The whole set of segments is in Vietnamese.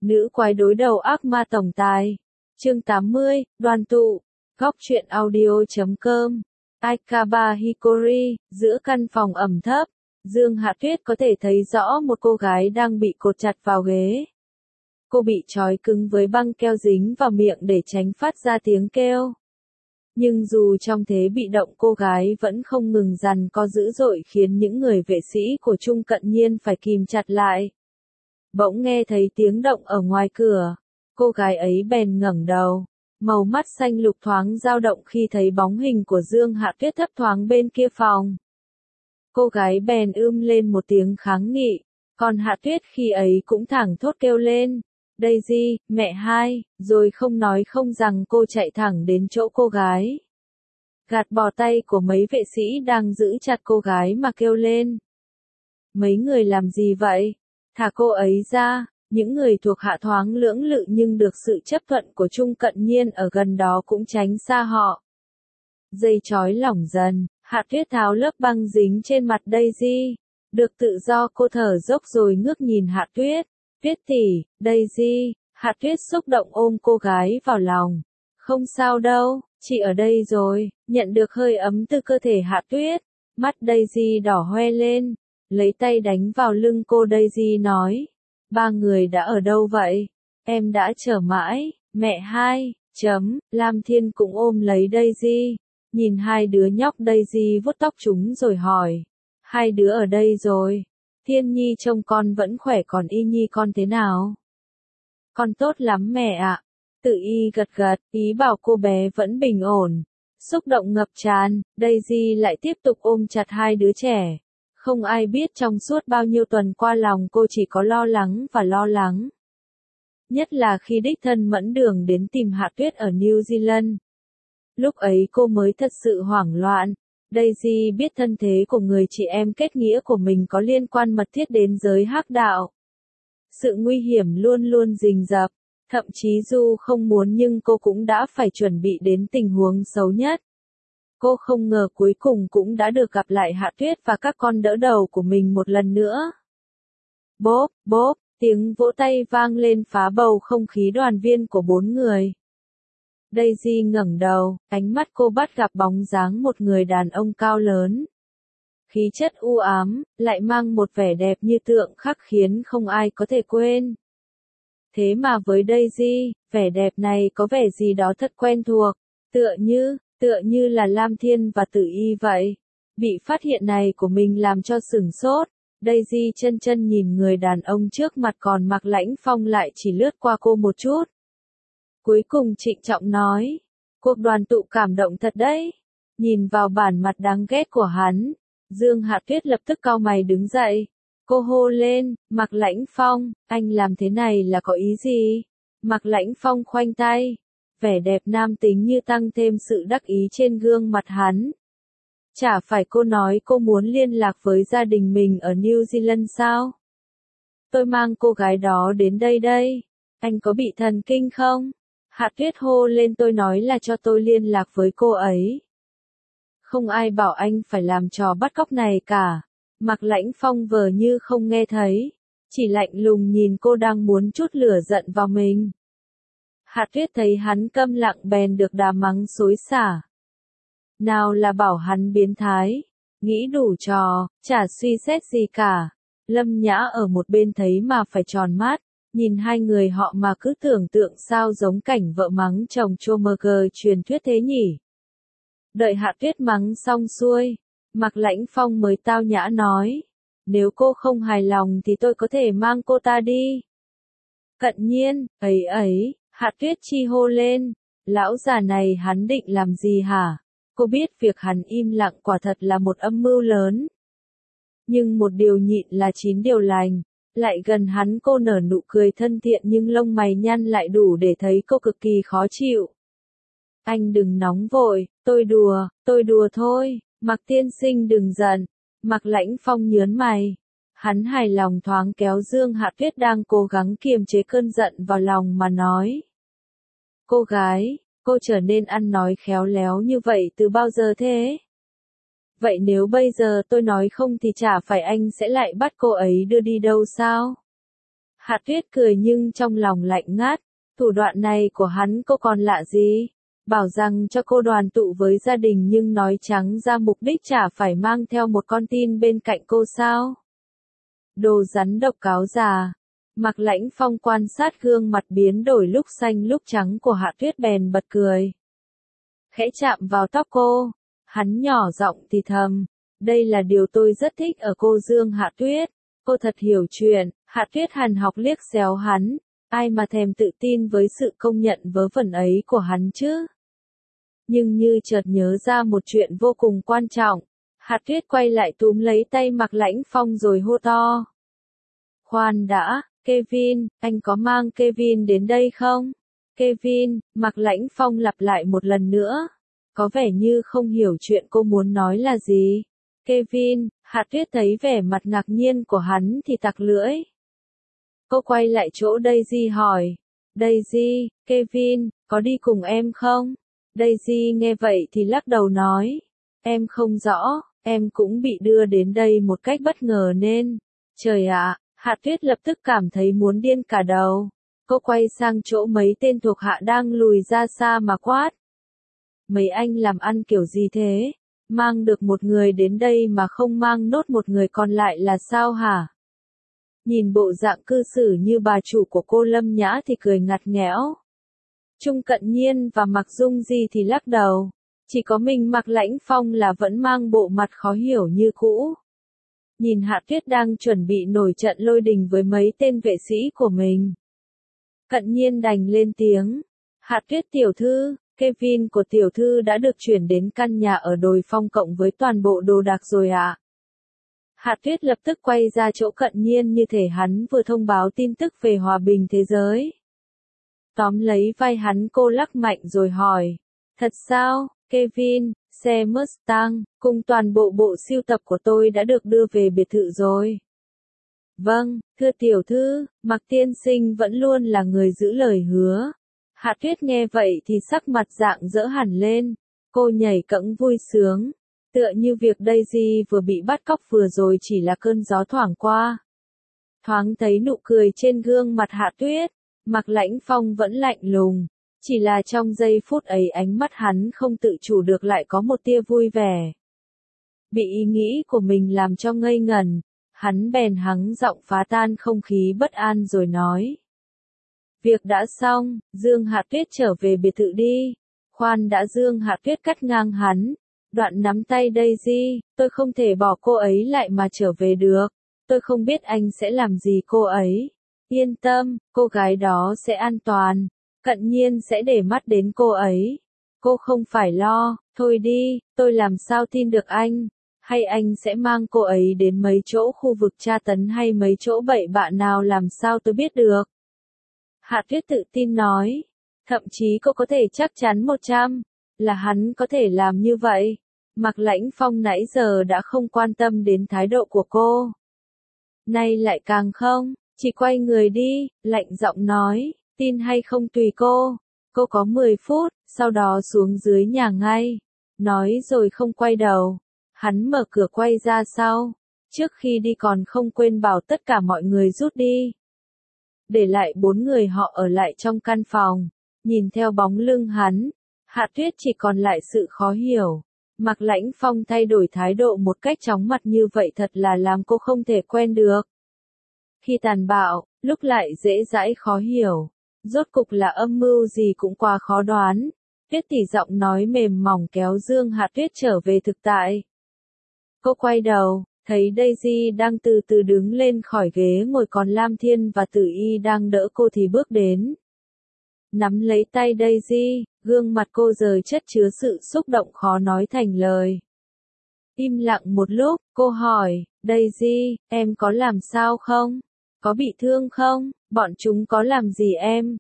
Nữ quái đối đầu ác ma tổng tài. Chương 80, đoàn tụ. Góc truyện audio.com. Aikaba Hikori, giữa căn phòng ẩm thấp, Dương Hạ Tuyết có thể thấy rõ một cô gái đang bị cột chặt vào ghế. Cô bị trói cứng với băng keo dính vào miệng để tránh phát ra tiếng kêu. Nhưng dù trong thế bị động, cô gái vẫn không ngừng giằng co dữ dội, khiến những người vệ sĩ của Trung Cận Nhiên phải kìm chặt lại. Bỗng nghe thấy tiếng động ở ngoài cửa, cô gái ấy bèn ngẩng đầu, màu mắt xanh lục thoáng dao động khi thấy bóng hình của Dương Hạ Tuyết thấp thoáng bên kia phòng. Cô gái bèn lên một tiếng kháng nghị, còn Hạ Tuyết khi ấy cũng thẳng thốt kêu lên, Daisy, mẹ hai, rồi không nói không rằng cô chạy thẳng đến chỗ cô gái. Gạt bỏ tay của mấy vệ sĩ đang giữ chặt cô gái mà kêu lên. Mấy người làm gì vậy? Thả cô ấy ra. Những người thuộc hạ thoáng lưỡng lự nhưng được sự chấp thuận của Trung Cận Nhiên ở gần đó cũng tránh xa họ. Dây trói lỏng dần, Hạ Tuyết tháo lớp băng dính trên mặt Daisy. Được tự do, cô thở dốc rồi ngước nhìn Hạ Tuyết. Tuyết tỷ, Daisy. Hạ Tuyết xúc động ôm cô gái vào lòng. Không sao đâu, chị ở đây rồi. Nhận được hơi ấm từ cơ thể Hạ Tuyết, mắt Daisy đỏ hoe lên. Lấy tay đánh vào lưng cô, Daisy nói. Ba người đã ở đâu vậy? Em đã chờ mãi. Mẹ hai. Lam Thiên cũng ôm lấy Daisy. Nhìn hai đứa nhóc, Daisy vuốt tóc chúng rồi hỏi. Hai đứa ở đây rồi. Thiên Nhi trông con vẫn khỏe, còn Y Nhi con thế nào? Con tốt lắm mẹ ạ. Tự Y gật gật, ý bảo cô bé vẫn bình ổn. Xúc động ngập tràn, Daisy lại tiếp tục ôm chặt hai đứa trẻ. Không ai biết trong suốt bao nhiêu tuần qua lòng cô chỉ có lo lắng và lo lắng. Nhất là khi đích thân Mẫn Đường đến tìm Hạ Tuyết ở New Zealand. Lúc ấy cô mới thật sự hoảng loạn. Daisy biết thân thế của người chị em kết nghĩa của mình có liên quan mật thiết đến giới hắc đạo. Sự nguy hiểm luôn luôn rình rập. Thậm chí dù không muốn nhưng cô cũng đã phải chuẩn bị đến tình huống xấu nhất. Cô không ngờ cuối cùng cũng đã được gặp lại Hạ Tuyết và các con đỡ đầu của mình một lần nữa. Bốp, bốp, tiếng vỗ tay vang lên phá bầu không khí đoàn viên của bốn người. Daisy ngẩng đầu, ánh mắt cô bắt gặp bóng dáng một người đàn ông cao lớn. Khí chất u ám, lại mang một vẻ đẹp như tượng khắc khiến không ai có thể quên. Thế mà với Daisy, vẻ đẹp này có vẻ gì đó thật quen thuộc, tựa như là Lam Thiên và Tử Y vậy. Bị phát hiện này của mình làm cho sửng sốt, Daisy chân nhìn người đàn ông trước mặt, còn Mạc Lãnh Phong lại chỉ lướt qua cô một chút. Cuối cùng trịnh trọng nói, cuộc đoàn tụ cảm động thật đấy. Nhìn vào bản mặt đáng ghét của hắn, Dương Hạ Tuyết lập tức cau mày đứng dậy. Cô hô lên, Mạc Lãnh Phong, anh làm thế này là có ý gì? Mạc Lãnh Phong khoanh tay. Vẻ đẹp nam tính như tăng thêm sự đắc ý trên gương mặt hắn. Chả phải cô nói cô muốn liên lạc với gia đình mình ở New Zealand sao? Tôi mang cô gái đó đến đây. Anh có bị thần kinh không? Hạ Tuyết hô lên, tôi nói là cho tôi liên lạc với cô ấy. Không ai bảo anh phải làm trò bắt cóc này cả. Mạc Lãnh Phong vờ như không nghe thấy. Chỉ lạnh lùng nhìn cô đang muốn trút lửa giận vào mình. Hạ Tuyết thấy hắn câm lặng bèn được đà mắng xối xả. Nào là bảo hắn biến thái, nghĩ đủ trò, chả suy xét gì cả. Lâm Nhã ở một bên thấy mà phải tròn mắt, nhìn hai người họ mà cứ tưởng tượng sao giống cảnh vợ mắng chồng Chomerger truyền thuyết thế nhỉ. Đợi Hạ Tuyết mắng xong xuôi, Mạc Lãnh Phong mới tao nhã nói, nếu cô không hài lòng thì tôi có thể mang cô ta đi. Cận Nhiên, ấy. Hạ Tuyết chi hô lên, lão già này hắn định làm gì hả? Cô biết việc hắn im lặng quả thật là một âm mưu lớn. Nhưng một điều nhịn là 9 điều lành, lại gần hắn cô nở nụ cười thân thiện nhưng lông mày nhăn lại đủ để thấy cô cực kỳ khó chịu. Anh đừng nóng vội, tôi đùa thôi, Mạc tiên sinh đừng giận. Mạc Lãnh Phong nhớn mày. Hắn hài lòng thoáng kéo Dương Hạ Tuyết đang cố gắng kiềm chế cơn giận vào lòng mà nói. Cô gái, cô trở nên ăn nói khéo léo như vậy từ bao giờ thế? Vậy nếu bây giờ tôi nói không thì chả phải anh sẽ lại bắt cô ấy đưa đi đâu sao? Hạ Tuyết cười nhưng trong lòng lạnh ngắt, thủ đoạn này của hắn cô còn lạ gì? Bảo rằng cho cô đoàn tụ với gia đình nhưng nói trắng ra mục đích chả phải mang theo một con tin bên cạnh cô sao? Đồ rắn độc cáo già. Mạc Lãnh Phong quan sát gương mặt biến đổi lúc xanh lúc trắng của Hạ Tuyết bèn bật cười. Khẽ chạm vào tóc cô, hắn nhỏ giọng thì thầm, đây là điều tôi rất thích ở cô Dương Hạ Tuyết, cô thật hiểu chuyện. Hạ Tuyết hằn học liếc xéo hắn, ai mà thèm tự tin với sự công nhận vớ vẩn ấy của hắn chứ. Nhưng như chợt nhớ ra một chuyện vô cùng quan trọng, Hạ Tuyết quay lại túm lấy tay Mạc Lãnh Phong rồi hô to. Khoan đã, Kevin, anh có mang Kevin đến đây không? Kevin, Mạc Lãnh Phong lặp lại một lần nữa, có vẻ như không hiểu chuyện cô muốn nói là gì. Kevin, Hạ Tuyết thấy vẻ mặt ngạc nhiên của hắn thì tặc lưỡi. Cô quay lại chỗ Daisy hỏi, Daisy, Kevin, có đi cùng em không? Daisy nghe vậy thì lắc đầu nói, em không rõ, em cũng bị đưa đến đây một cách bất ngờ nên, trời ạ, Hạ Tuyết lập tức cảm thấy muốn điên cả đầu. Cô quay sang chỗ mấy tên thuộc hạ đang lùi ra xa mà quát. Mấy anh làm ăn kiểu gì thế? Mang được một người đến đây mà không mang nốt một người còn lại là sao hả? Nhìn bộ dạng cư xử như bà chủ của cô Lâm Nhã thì cười ngặt nghẽo. Trung Cận Nhiên và Mạc Dung Di thì lắc đầu. Chỉ có mình Mạc Lãnh Phong là vẫn mang bộ mặt khó hiểu như cũ. Nhìn Hạ Tuyết đang chuẩn bị nổi trận lôi đình với mấy tên vệ sĩ của mình. Cận Nhiên đành lên tiếng. Hạ Tuyết tiểu thư, Kevin của tiểu thư đã được chuyển đến căn nhà ở đồi phong cộng với toàn bộ đồ đạc rồi ạ. Hạ Tuyết lập tức quay ra chỗ Cận Nhiên như thể hắn vừa thông báo tin tức về hòa bình thế giới. Tóm lấy vai hắn cô lắc mạnh rồi hỏi. Thật sao, Kevin, xe Mustang, cùng toàn bộ bộ sưu tập của tôi đã được đưa về biệt thự rồi. Vâng, thưa tiểu thư, Mạc tiên sinh vẫn luôn là người giữ lời hứa. Hạ Tuyết nghe vậy thì sắc mặt rạng rỡ hẳn lên. Cô nhảy cẫng vui sướng. Tựa như việc Daisy vừa bị bắt cóc vừa rồi chỉ là cơn gió thoảng qua. Thoáng thấy nụ cười trên gương mặt Hạ Tuyết, Mạc Lãnh Phong vẫn lạnh lùng. Chỉ là trong giây phút ấy ánh mắt hắn không tự chủ được lại có một tia vui vẻ. Bị ý nghĩ của mình làm cho ngây ngẩn, hắn bèn hắng giọng phá tan không khí bất an rồi nói. Việc đã xong, Dương Hạ Tuyết trở về biệt thự đi. Khoan đã, Dương Hạ Tuyết cắt ngang hắn. Đoạn nắm tay Daisy, tôi không thể bỏ cô ấy lại mà trở về được. Tôi không biết anh sẽ làm gì cô ấy. Yên tâm, cô gái đó sẽ an toàn. Cận Nhiên sẽ để mắt đến cô ấy. Cô không phải lo, thôi đi, tôi làm sao tin được anh. Hay anh sẽ mang cô ấy đến mấy chỗ khu vực tra tấn hay mấy chỗ bậy bạ nào làm sao tôi biết được. Hạ Tuyết tự tin nói. Thậm chí cô có thể chắc chắn 100 là hắn có thể làm như vậy. Mạc Lãnh Phong nãy giờ đã không quan tâm đến thái độ của cô. Nay lại càng không, chỉ quay người đi, lạnh giọng nói, tin hay không tùy cô. Cô có 10 phút, sau đó xuống dưới nhà ngay. Nói rồi không quay đầu. Hắn mở cửa quay ra sau. Trước khi đi còn không quên bảo tất cả mọi người rút đi. Để lại 4 người họ ở lại trong căn phòng. Nhìn theo bóng lưng hắn, Hạ Tuyết chỉ còn lại sự khó hiểu. Mạc Lãnh Phong thay đổi thái độ một cách chóng mặt như vậy thật là làm cô không thể quen được. Khi tàn bạo, lúc lại dễ dãi khó hiểu. Rốt cục là âm mưu gì cũng quá khó đoán. Tuyết Tỷ giọng nói mềm mỏng kéo Dương Hạ Tuyết trở về thực tại. Cô quay đầu, thấy Daisy đang từ từ đứng lên khỏi ghế ngồi, còn Lam Thiên và Tử Y đang đỡ cô thì bước đến. Nắm lấy tay Daisy, gương mặt cô giờ chất chứa sự xúc động khó nói thành lời. Im lặng một lúc, cô hỏi, Daisy, em có làm sao không? Có bị thương không? Bọn chúng có làm gì em?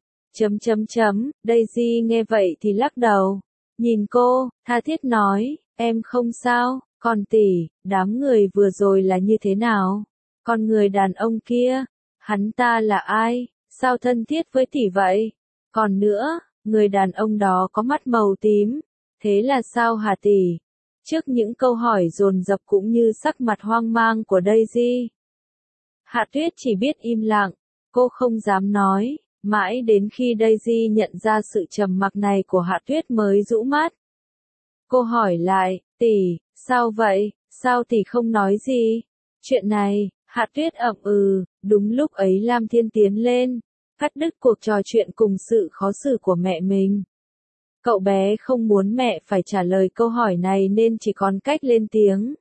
Daisy nghe vậy thì lắc đầu. Nhìn cô, tha thiết nói, em không sao, còn tỷ, đám người vừa rồi là như thế nào? Còn người đàn ông kia, hắn ta là ai? Sao thân thiết với tỷ vậy? Còn nữa, người đàn ông đó có mắt màu tím. Thế là sao hả tỷ? Trước những câu hỏi dồn dập cũng như sắc mặt hoang mang của Daisy, Hạ Tuyết chỉ biết im lặng. Cô không dám nói, mãi đến khi Daisy nhận ra sự trầm mặc này của Hạ Tuyết mới rũ mắt. Cô hỏi lại, tỷ, sao vậy, sao tỷ không nói gì? Chuyện này, Hạ Tuyết ậm ừ, đúng lúc ấy Lam Thiên tiến lên, cắt đứt cuộc trò chuyện cùng sự khó xử của mẹ mình. Cậu bé không muốn mẹ phải trả lời câu hỏi này nên chỉ còn cách lên tiếng.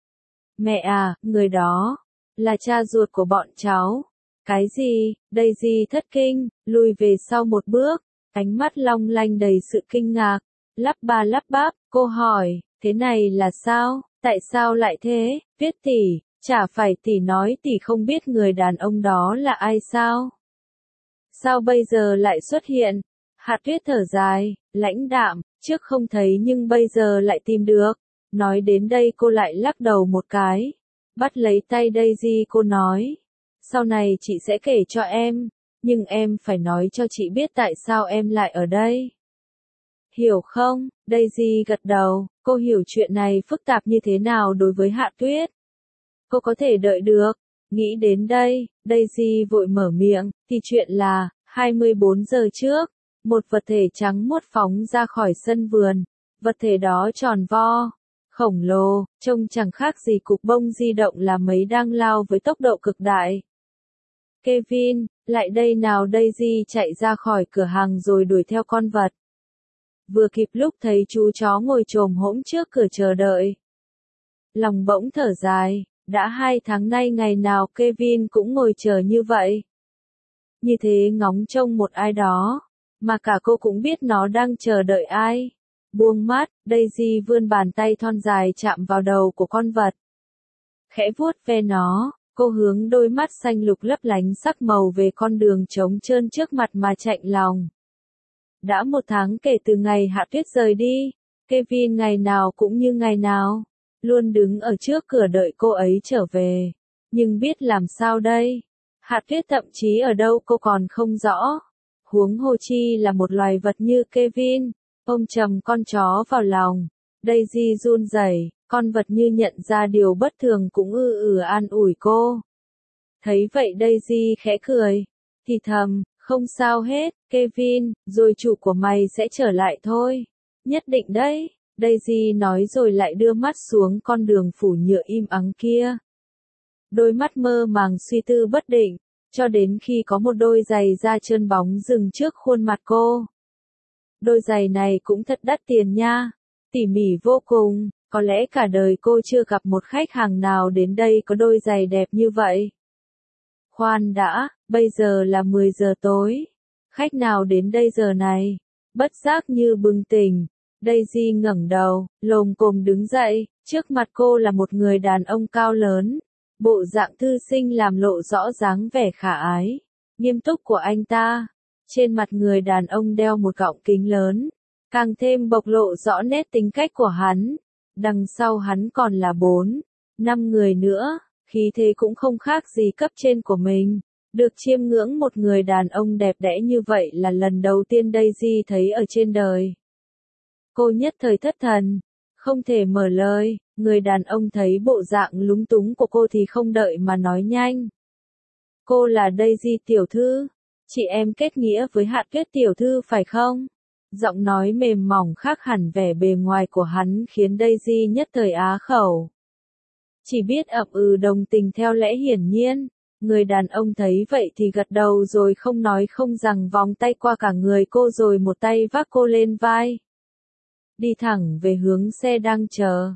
Mẹ à, người đó, là cha ruột của bọn cháu. Cái gì? Daisy thất kinh, lùi về sau một bước, ánh mắt long lanh đầy sự kinh ngạc, lắp ba lắp bắp, cô hỏi, thế này là sao? Tại sao lại thế? Tuyết tỷ, chả phải tỷ nói tỷ không biết người đàn ông đó là ai sao? Sao bây giờ lại xuất hiện? Hạ Tuyết thở dài, lãnh đạm, trước không thấy nhưng bây giờ lại tìm được. Nói đến đây cô lại lắc đầu một cái. Bắt lấy tay Daisy cô nói. Sau này chị sẽ kể cho em, nhưng em phải nói cho chị biết tại sao em lại ở đây. Hiểu không? Daisy gật đầu, cô hiểu chuyện này phức tạp như thế nào đối với Hạ Tuyết. Cô có thể đợi được. Nghĩ đến đây, Daisy vội mở miệng, thì chuyện là, 24 giờ trước, một vật thể trắng muốt phóng ra khỏi sân vườn. Vật thể đó tròn vo, khổng lồ, trông chẳng khác gì cục bông di động là mấy đang lao với tốc độ cực đại. Kevin, lại đây nào. Daisy chạy ra khỏi cửa hàng rồi đuổi theo con vật. Vừa kịp lúc thấy chú chó ngồi chồm hổm trước cửa chờ đợi. Lòng bỗng thở dài, đã 2 tháng nay ngày nào Kevin cũng ngồi chờ như vậy. Như thế ngóng trông một ai đó, mà cả cô cũng biết nó đang chờ đợi ai. Buông mắt, Daisy vươn bàn tay thon dài chạm vào đầu của con vật. Khẽ vuốt ve nó, cô hướng đôi mắt xanh lục lấp lánh sắc màu về con đường trống trơn trước mặt mà chạnh lòng. Đã 1 tháng kể từ ngày Hạ Tuyết rời đi, Kevin ngày nào cũng như ngày nào, luôn đứng ở trước cửa đợi cô ấy trở về. Nhưng biết làm sao đây? Hạ Tuyết thậm chí ở đâu cô còn không rõ. Huống hồ chi là một loài vật như Kevin, ôm chầm con chó vào lòng. Daisy run rẩy, con vật như nhận ra điều bất thường cũng an ủi cô. Thấy vậy Daisy khẽ cười, thì thầm, không sao hết, Kevin, rồi chủ của mày sẽ trở lại thôi. Nhất định đấy, Daisy nói rồi lại đưa mắt xuống con đường phủ nhựa im ắng kia. Đôi mắt mơ màng suy tư bất định, cho đến khi có một đôi giày da trơn bóng dừng trước khuôn mặt cô. Đôi giày này cũng thật đắt tiền nha, tỉ mỉ vô cùng, có lẽ cả đời cô chưa gặp một khách hàng nào đến đây có đôi giày đẹp như vậy. Khoan đã, bây giờ là 10 giờ tối. Khách nào đến đây giờ này? Bất giác như bừng tỉnh. Daisy ngẩng đầu, lồm cồm đứng dậy, trước mặt cô là một người đàn ông cao lớn. Bộ dạng thư sinh làm lộ rõ dáng vẻ khả ái, nghiêm túc của anh ta. Trên mặt người đàn ông đeo một gọng kính lớn, càng thêm bộc lộ rõ nét tính cách của hắn. Đằng sau hắn còn là 4, 5 người nữa, khí thế cũng không khác gì cấp trên của mình. Được chiêm ngưỡng một người đàn ông đẹp đẽ như vậy là lần đầu tiên Daisy thấy ở trên đời. Cô nhất thời thất thần, không thể mở lời. Người đàn ông thấy bộ dạng lúng túng của cô thì không đợi mà nói nhanh. Cô là Daisy tiểu thư, chị em kết nghĩa với Hạ Tuyết tiểu thư phải không? Giọng nói mềm mỏng khác hẳn vẻ bề ngoài của hắn khiến Daisy nhất thời á khẩu. Chỉ biết ậm ừ đồng tình theo lẽ hiển nhiên. Người đàn ông thấy vậy thì gật đầu rồi không nói không rằng vòng tay qua cả người cô rồi một tay vác cô lên vai. Đi thẳng về hướng xe đang chờ.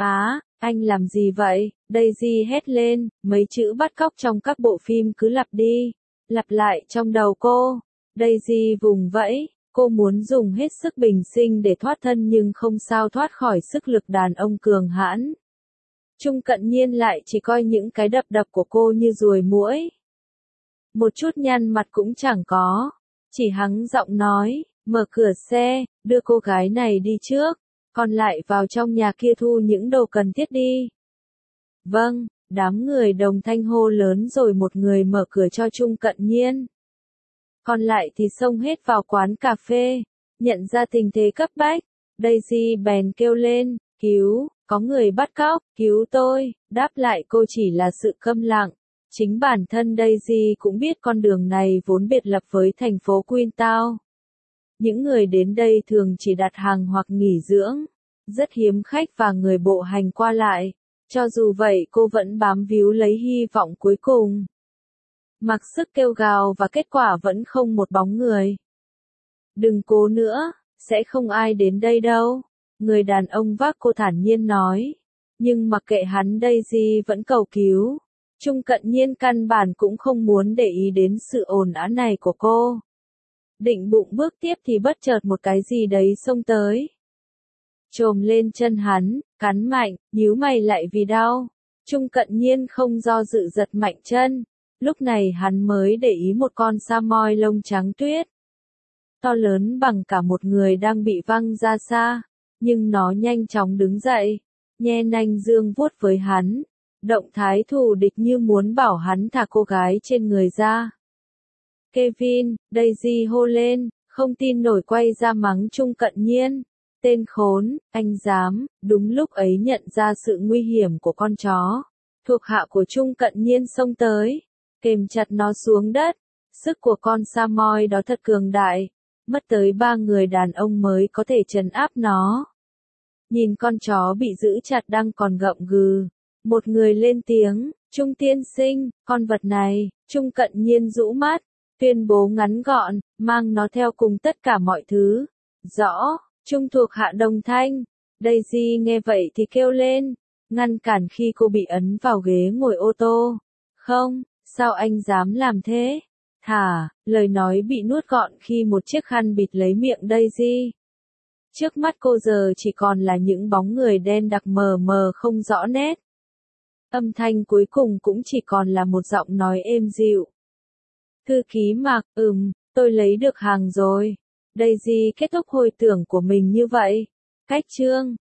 Anh làm gì vậy? Daisy hét lên, mấy chữ bắt cóc trong các bộ phim cứ lặp đi, lặp lại trong đầu cô. Daisy vùng vẫy, cô muốn dùng hết sức bình sinh để thoát thân nhưng không sao thoát khỏi sức lực đàn ông cường hãn. Trung Cận Nhiên lại chỉ coi những cái đập đập của cô như ruồi muỗi. Một chút nhăn mặt cũng chẳng có, chỉ hắng giọng nói, mở cửa xe, đưa cô gái này đi trước. Còn lại vào trong nhà kia thu những đồ cần thiết đi. Vâng, đám người đồng thanh hô lớn rồi một người mở cửa cho Trung Cận Nhiên. Còn lại thì xông hết vào quán cà phê. Nhận ra tình thế cấp bách, Daisy bèn kêu lên, cứu, có người bắt cóc, cứu tôi. Đáp lại cô chỉ là sự câm lặng. Chính bản thân Daisy cũng biết con đường này vốn biệt lập với thành phố Queenstown. Những người đến đây thường chỉ đặt hàng hoặc nghỉ dưỡng, rất hiếm khách và người bộ hành qua lại. Cho dù vậy cô vẫn bám víu lấy hy vọng cuối cùng. Mặc sức kêu gào và kết quả vẫn không một bóng người. Đừng cố nữa, sẽ không ai đến đây đâu. Người đàn ông vác cô thản nhiên nói. Nhưng mặc kệ hắn, Daisy vẫn cầu cứu. Trung Cận Nhiên căn bản cũng không muốn để ý đến sự ồn ào này của cô. Định bụng bước tiếp thì bất chợt một cái gì đấy xông tới. Chồm lên chân hắn, cắn mạnh, nhíu mày lại vì đau. Trung Cận Nhiên không do dự giật mạnh chân. Lúc này hắn mới để ý một con Samoyed lông trắng tuyết. To lớn bằng cả một người đang bị văng ra xa. Nhưng nó nhanh chóng đứng dậy. Nhe nanh dương vuốt với hắn. Động thái thù địch như muốn bảo hắn thả cô gái trên người ra. Kevin, Daisy hô lên, không tin nổi quay ra mắng Trung Cận Nhiên. Tên khốn, anh dám, đúng lúc ấy nhận ra sự nguy hiểm của con chó. Thuộc hạ của Trung Cận Nhiên xông tới, kềm chặt nó xuống đất. Sức của con Samoyed đó thật cường đại, mất tới 3 người đàn ông mới có thể trấn áp nó. Nhìn con chó bị giữ chặt đang còn gậm gừ. Một người lên tiếng, Trung tiên sinh, con vật này. Trung Cận Nhiên rũ mắt, tuyên bố ngắn gọn, mang nó theo cùng tất cả mọi thứ. Rõ, Trung thuộc hạ đồng thanh. Daisy nghe vậy thì kêu lên, ngăn cản khi cô bị ấn vào ghế ngồi ô tô. Không, sao anh dám làm thế? Thả, lời nói bị nuốt gọn khi một chiếc khăn bịt lấy miệng Daisy. Trước mắt cô giờ chỉ còn là những bóng người đen đặc mờ mờ không rõ nét. Âm thanh cuối cùng cũng chỉ còn là một giọng nói êm dịu. Thư ký Mạc, tôi lấy được hàng rồi. Daisy kết thúc hồi tưởng của mình như vậy. Cách chương